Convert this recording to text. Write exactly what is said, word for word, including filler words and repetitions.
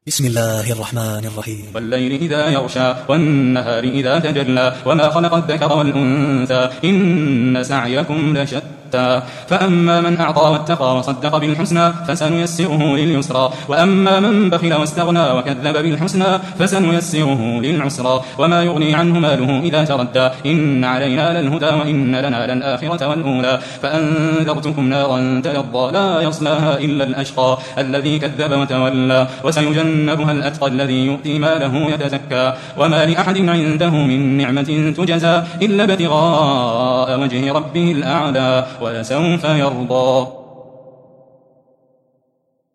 بسم الله الرحمن الرحيم. والليل إذا يغشى والنهار إذا تجلى وما خلق الذكر والأنثى إن سعيكم لشتى فأما من أعطى واتقى وصدق بالحسنى فسنيسره لليسرى وأما من بخل واستغنى وكذب بالحسنى فسنيسره للعسرى وما يغني عنه ماله إذا تردى إن علينا للهدى وإن لنا للآخرة والأولى فأنذرتكم نارا تلظى لا يصلاها إلا الأشقى الذي كذب وتولى وسيجنبها الأتقى الذي يؤتي ماله يتزكى وما لأحد عنده من نعمة تجزى إلا ابتغاء وجه ربه الأعلى ولسوف يرضى.